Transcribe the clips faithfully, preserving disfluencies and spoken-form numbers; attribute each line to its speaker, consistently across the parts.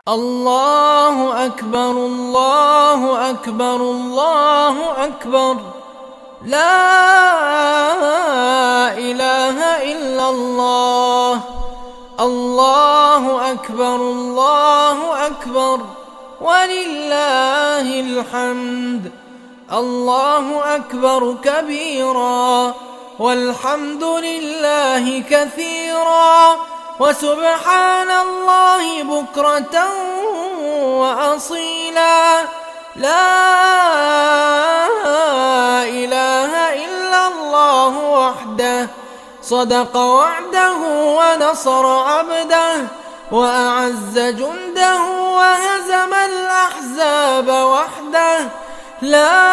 Speaker 1: الله أكبر الله أكبر الله أكبر، لا إله إلا الله. الله أكبر الله أكبر ولله الحمد. الله أكبر كبيرا والحمد لله كثيرا وسبحان الله بكرة وأصيلا. لا إله إلا الله وحده صدق وعده ونصر عبده وأعز جنده وهزم الأحزاب وحده. لا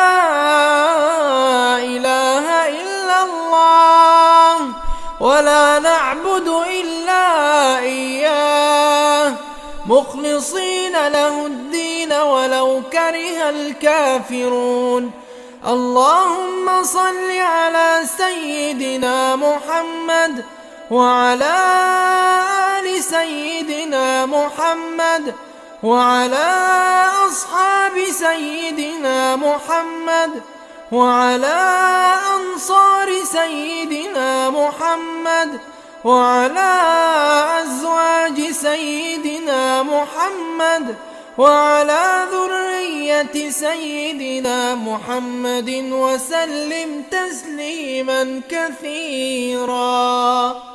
Speaker 1: إله إلا الله ولا نعبد إلا إياه مخلصين له الدين ولو كره الكافرون. اللهم صل على سيدنا محمد وعلى آل سيدنا محمد وعلى أصحاب سيدنا محمد وعلى أنصار سيدنا محمد وعلى أزواج سيدنا محمد وعلى ذرية سيدنا محمد وسلم تسليما كثيرا.